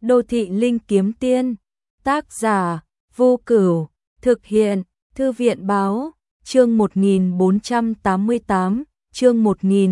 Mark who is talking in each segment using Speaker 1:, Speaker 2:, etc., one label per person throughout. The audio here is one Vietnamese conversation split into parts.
Speaker 1: Đô thị linh kiếm tiên. Tác giả Vô Cửu. Thực hiện Thư viện báo. Chương 1488, chương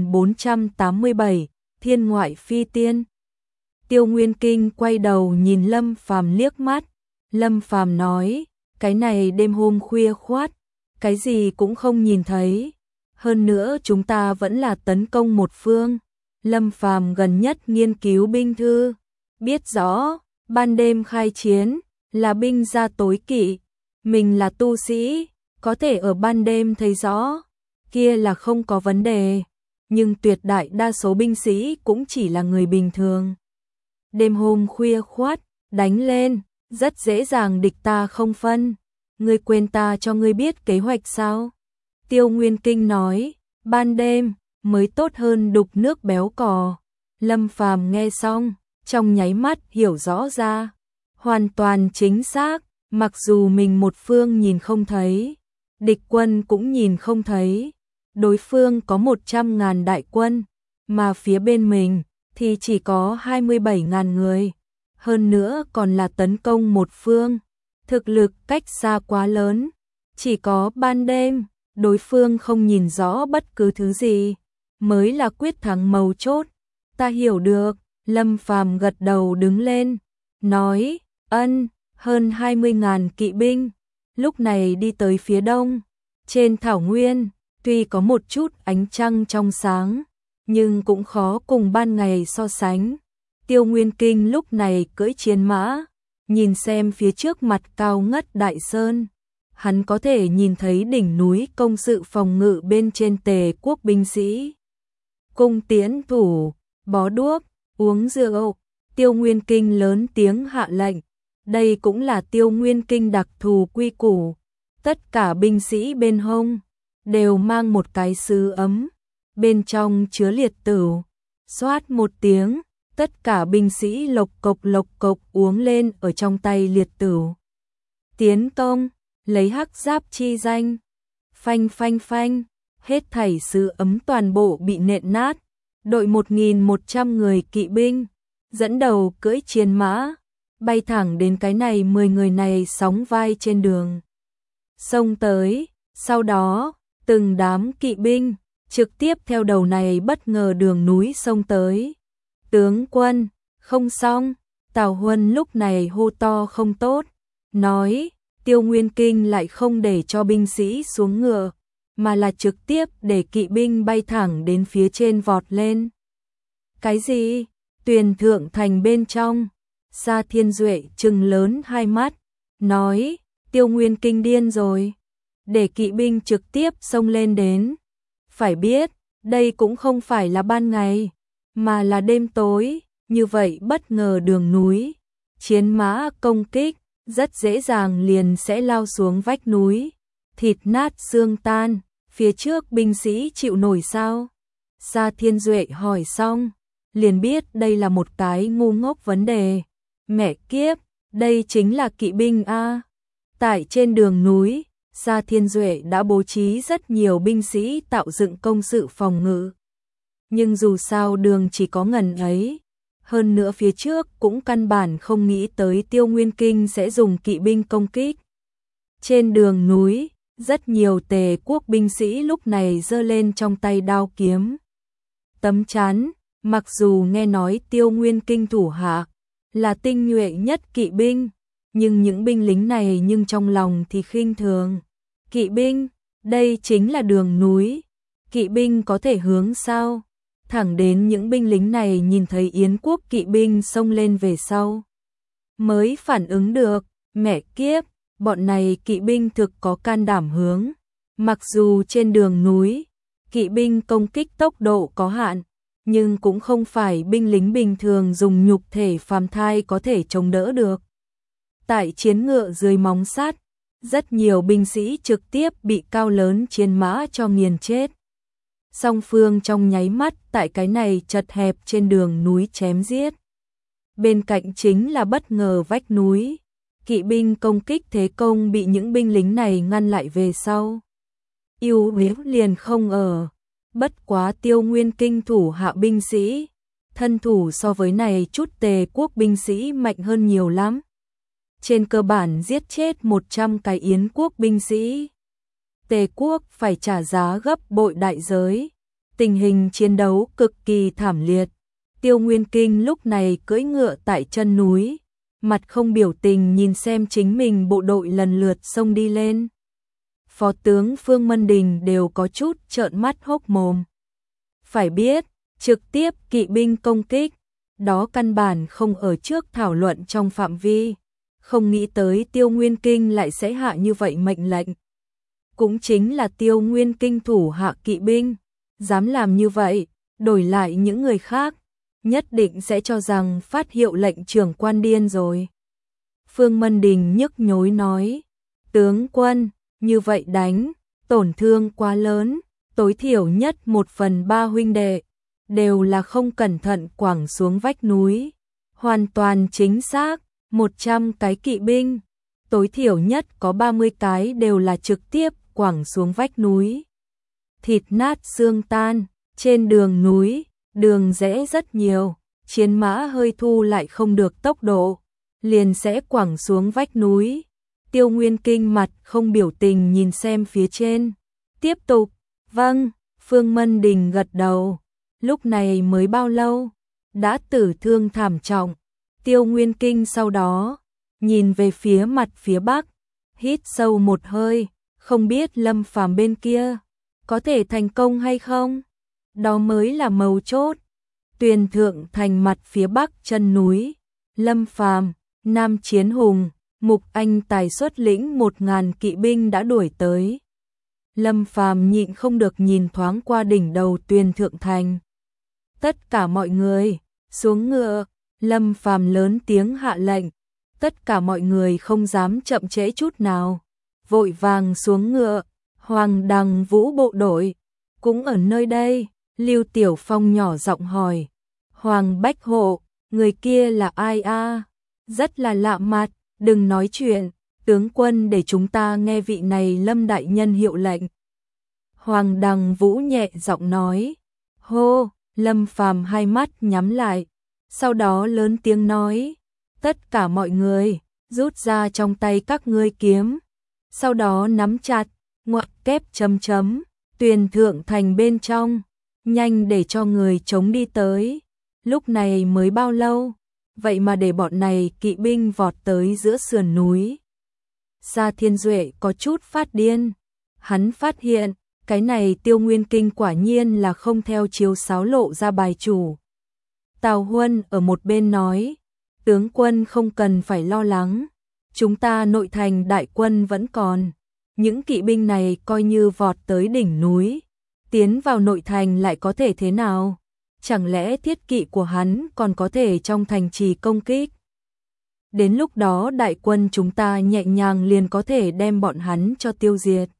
Speaker 1: 1487, Thiên ngoại phi tiên. Tiêu Nguyên Kinh quay đầu nhìn Lâm Phàm liếc mắt. Lâm Phàm nói, cái này đêm hôm khuya khoắt, cái gì cũng không nhìn thấy. Hơn nữa chúng ta vẫn là tấn công một phương. Lâm Phàm gần nhất nghiên cứu binh thư, biết rõ, ban đêm khai chiến, là binh gia tối kỵ. Mình là tu sĩ, có thể ở ban đêm thấy rõ, kia là không có vấn đề. Nhưng tuyệt đại đa số binh sĩ cũng chỉ là người bình thường. Đêm hôm khuya khoắt, đánh lên, rất dễ dàng địch ta không phân. Ngươi quên ta cho ngươi biết kế hoạch sao? Tiêu Nguyên Kinh nói, ban đêm mới tốt hơn đục nước béo cò. Lâm Phàm nghe xong, trong nháy mắt hiểu rõ ra, hoàn toàn chính xác. Mặc dù mình một phương nhìn không thấy, địch quân cũng nhìn không thấy, đối phương có 100.000 đại quân, mà phía bên mình thì chỉ có 27.000 người, hơn nữa còn là tấn công một phương, thực lực cách xa quá lớn, chỉ có ban đêm, đối phương không nhìn rõ bất cứ thứ gì, mới là quyết thắng mấu chốt. Ta hiểu được. Lâm Phàm gật đầu đứng lên, nói, hơn 20.000 kỵ binh, lúc này đi tới phía đông, trên thảo nguyên, tuy có một chút ánh trăng trong sáng, nhưng cũng khó cùng ban ngày so sánh. Tiêu Nguyên Kinh lúc này cưỡi chiến mã, nhìn xem phía trước mặt cao ngất đại sơn, hắn có thể nhìn thấy đỉnh núi công sự phòng ngự bên trên Tề quốc binh sĩ. Cung tiến thủ, bó đuốc, uống rượu. Tiêu Nguyên Kinh lớn tiếng hạ lệnh. Đây cũng là Tiêu Nguyên Kinh đặc thù quy củ. Tất cả binh sĩ bên hông đều mang một cái sứ ấm, bên trong chứa liệt tửu. Xoát một tiếng, tất cả binh sĩ lộc cộc uống lên ở trong tay liệt tửu. Tiến công, lấy hắc giáp chi danh. Phanh phanh phanh, hết thảy sứ ấm toàn bộ bị nện nát. Đội 1.100 người kỵ binh, dẫn đầu cưỡi chiến mã, bay thẳng đến cái này 10 người này sóng vai trên đường. Xông tới, sau đó, từng đám kỵ binh, trực tiếp theo đầu này bất ngờ đường núi xông tới. Tướng quân, không xong, Tào Huân lúc này hô to không tốt, nói, Tiêu Nguyên Kinh lại không để cho binh sĩ xuống ngựa, mà là trực tiếp để kỵ binh bay thẳng đến phía trên vọt lên. Cái gì? Tuyền Thượng Thành bên trong, Sa Thiên Duệ trừng lớn hai mắt, nói, Tiêu Nguyên Kinh điên rồi, để kỵ binh trực tiếp xông lên đến. Phải biết, đây cũng không phải là ban ngày, mà là đêm tối, như vậy bất ngờ đường núi, chiến mã công kích, rất dễ dàng liền sẽ lao xuống vách núi, thịt nát xương tan. Phía trước binh sĩ chịu nổi sao? Sa Thiên Duệ hỏi xong, liền biết đây là một cái ngu ngốc vấn đề. Mẹ kiếp, đây chính là kỵ binh a. Tại trên đường núi, Sa Thiên Duệ đã bố trí rất nhiều binh sĩ tạo dựng công sự phòng ngự. Nhưng dù sao đường chỉ có ngần ấy, hơn nữa phía trước cũng căn bản không nghĩ tới Tiêu Nguyên Kinh sẽ dùng kỵ binh công kích. Trên đường núi, rất nhiều Tề quốc binh sĩ lúc này giơ lên trong tay đao kiếm. Tấm chắn, mặc dù nghe nói Tiêu Nguyên Kinh thủ hạ là tinh nhuệ nhất kỵ binh, nhưng những binh lính này nhưng trong lòng thì khinh thường. Kỵ binh, đây chính là đường núi, kỵ binh có thể hướng sao? Thẳng đến những binh lính này nhìn thấy Yến quốc kỵ binh xông lên về sau, mới phản ứng được, mẹ kiếp. Bọn này kỵ binh thực có can đảm hướng. Mặc dù trên đường núi, kỵ binh công kích tốc độ có hạn, nhưng cũng không phải binh lính bình thường dùng nhục thể phàm thai có thể chống đỡ được. Tại chiến ngựa dưới móng sắt, rất nhiều binh sĩ trực tiếp bị cao lớn chiến mã cho nghiền chết. Song phương trong nháy mắt tại cái này chật hẹp trên đường núi chém giết. Bên cạnh chính là bất ngờ vách núi. Kỵ binh công kích thế công bị những binh lính này ngăn lại về sau. Ưu yếu liền không ở. Bất quá Tiêu Nguyên Kinh thủ hạ binh sĩ, thân thủ so với này chút Tề quốc binh sĩ mạnh hơn nhiều lắm. Trên cơ bản giết chết 100 cái Yến quốc binh sĩ. Tề quốc phải trả giá gấp bội đại giới. Tình hình chiến đấu cực kỳ thảm liệt. Tiêu Nguyên Kinh lúc này cưỡi ngựa tại chân núi, mặt không biểu tình nhìn xem chính mình bộ đội lần lượt xông đi lên. Phó tướng Phương Mân Đình đều có chút trợn mắt hốc mồm. Phải biết, trực tiếp kỵ binh công kích, đó căn bản không ở trước thảo luận trong phạm vi. Không nghĩ tới Tiêu Nguyên Kinh lại sẽ hạ như vậy mệnh lệnh. Cũng chính là Tiêu Nguyên Kinh thủ hạ kỵ binh, dám làm như vậy, đổi lại những người khác, nhất định sẽ cho rằng phát hiệu lệnh trưởng quan điên rồi. Phương Mân Đình nhức nhối nói, tướng quân, như vậy đánh, tổn thương quá lớn, tối thiểu nhất 1/3 huynh đệ, đều là không cẩn thận quẳng xuống vách núi. Hoàn toàn chính xác, 100 cái kỵ binh, tối thiểu nhất có 30 cái đều là trực tiếp quẳng xuống vách núi. Thịt nát xương tan, trên đường núi, đường rẽ rất nhiều, chiến mã hơi thu lại không được tốc độ, liền sẽ quẳng xuống vách núi. Tiêu Nguyên Kinh mặt không biểu tình nhìn xem phía trên. Tiếp tục, vâng, Phương Mân Đình gật đầu. Lúc này mới bao lâu, đã tử thương thảm trọng. Tiêu Nguyên Kinh sau đó, nhìn về phía mặt phía bắc, hít sâu một hơi, không biết Lâm Phàm bên kia, có thể thành công hay không? Đó mới là mấu chốt. Tuyền Thượng Thành mặt phía bắc chân núi, Lâm Phàm, Nam Chiến Hùng, Mục Anh Tài xuất lĩnh 1000 kỵ binh đã đuổi tới. Lâm Phàm nhịn không được nhìn thoáng qua đỉnh đầu Tuyền Thượng Thành. Tất cả mọi người, xuống ngựa, Lâm Phàm lớn tiếng hạ lệnh. Tất cả mọi người không dám chậm trễ chút nào, vội vàng xuống ngựa. Hoàng Đằng Vũ bộ đội cũng ở nơi đây. Lưu Tiểu Phong nhỏ giọng hỏi, Hoàng Bách Hộ, người kia là ai a? Rất là lạ mặt, đừng nói chuyện, tướng quân để chúng ta nghe vị này Lâm đại nhân hiệu lệnh. Hoàng Đằng Vũ nhẹ giọng nói, hô. Lâm Phàm hai mắt nhắm lại, sau đó lớn tiếng nói, tất cả mọi người, rút ra trong tay các ngươi kiếm, sau đó nắm chặt, ngoặc kép chấm chấm, Tuyền Thượng Thành bên trong, nhanh để cho người chống đi tới. Lúc này mới bao lâu, vậy mà để bọn này kỵ binh vọt tới giữa sườn núi. Sa Thiên Duệ có chút phát điên, hắn phát hiện, cái này Tiêu Nguyên Kinh quả nhiên là không theo chiếu sáo lộ ra bài chủ. Tào Huân ở một bên nói, tướng quân không cần phải lo lắng, chúng ta nội thành đại quân vẫn còn, những kỵ binh này coi như vọt tới đỉnh núi, tiến vào nội thành lại có thể thế nào? Chẳng lẽ thiết kỵ của hắn còn có thể trong thành trì công kích? Đến lúc đó đại quân chúng ta nhẹ nhàng liền có thể đem bọn hắn cho tiêu diệt.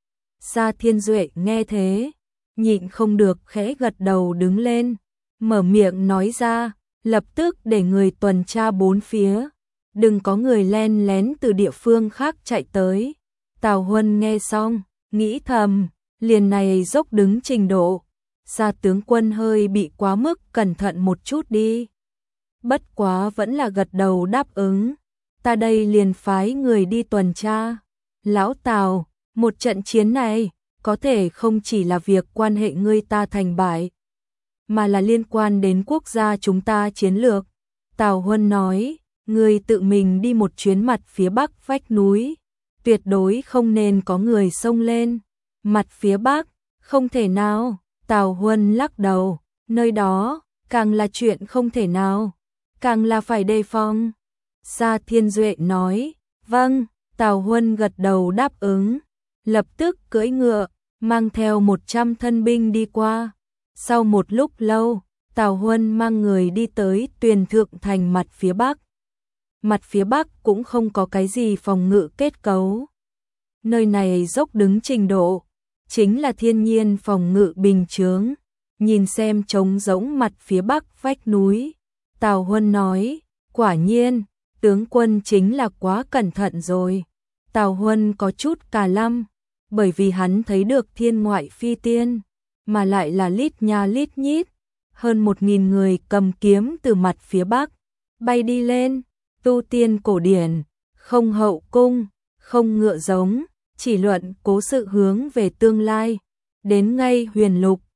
Speaker 1: Sa Thiên Duệ nghe thế, nhịn không được khẽ gật đầu đứng lên, mở miệng nói ra, lập tức để người tuần tra bốn phía, đừng có người len lén từ địa phương khác chạy tới. Tào Huân nghe xong, nghĩ thầm, liền này dốc đứng trình độ, Sa tướng quân hơi bị quá mức cẩn thận một chút đi. Bất quá vẫn là gật đầu đáp ứng, ta đây liền phái người đi tuần tra. Lão Tào, một trận chiến này, có thể không chỉ là việc quan hệ ngươi ta thành bại, mà là liên quan đến quốc gia chúng ta chiến lược. Tào Huân nói, ngươi tự mình đi một chuyến mặt phía bắc vách núi, tuyệt đối không nên có người xông lên. Mặt phía bắc, không thể nào. Tào Huân lắc đầu, nơi đó, càng là chuyện không thể nào, càng là phải đề phòng. Sa Thiên Duệ nói, vâng. Tào Huân gật đầu đáp ứng, lập tức cưỡi ngựa, mang theo 100 thân binh đi qua. Sau một lúc lâu, Tào Huân mang người đi tới Tuyền Thượng Thành mặt phía bắc. Mặt phía bắc cũng không có cái gì phòng ngự kết cấu. Nơi này dốc đứng trình độ, chính là thiên nhiên phòng ngự bình chướng. Nhìn xem trống rỗng mặt phía bắc vách núi, Tào Huân nói, quả nhiên, tướng quân chính là quá cẩn thận rồi. Tào Huân có chút cà lăm, bởi vì hắn thấy được thiên ngoại phi tiên, mà lại là lít nha lít nhít. hơn 1.000 người cầm kiếm từ mặt phía bắc, bay đi lên, tu tiên cổ điển, không hậu cung, không ngựa giống, chỉ luận cố sự hướng về tương lai, đến ngay huyền lục,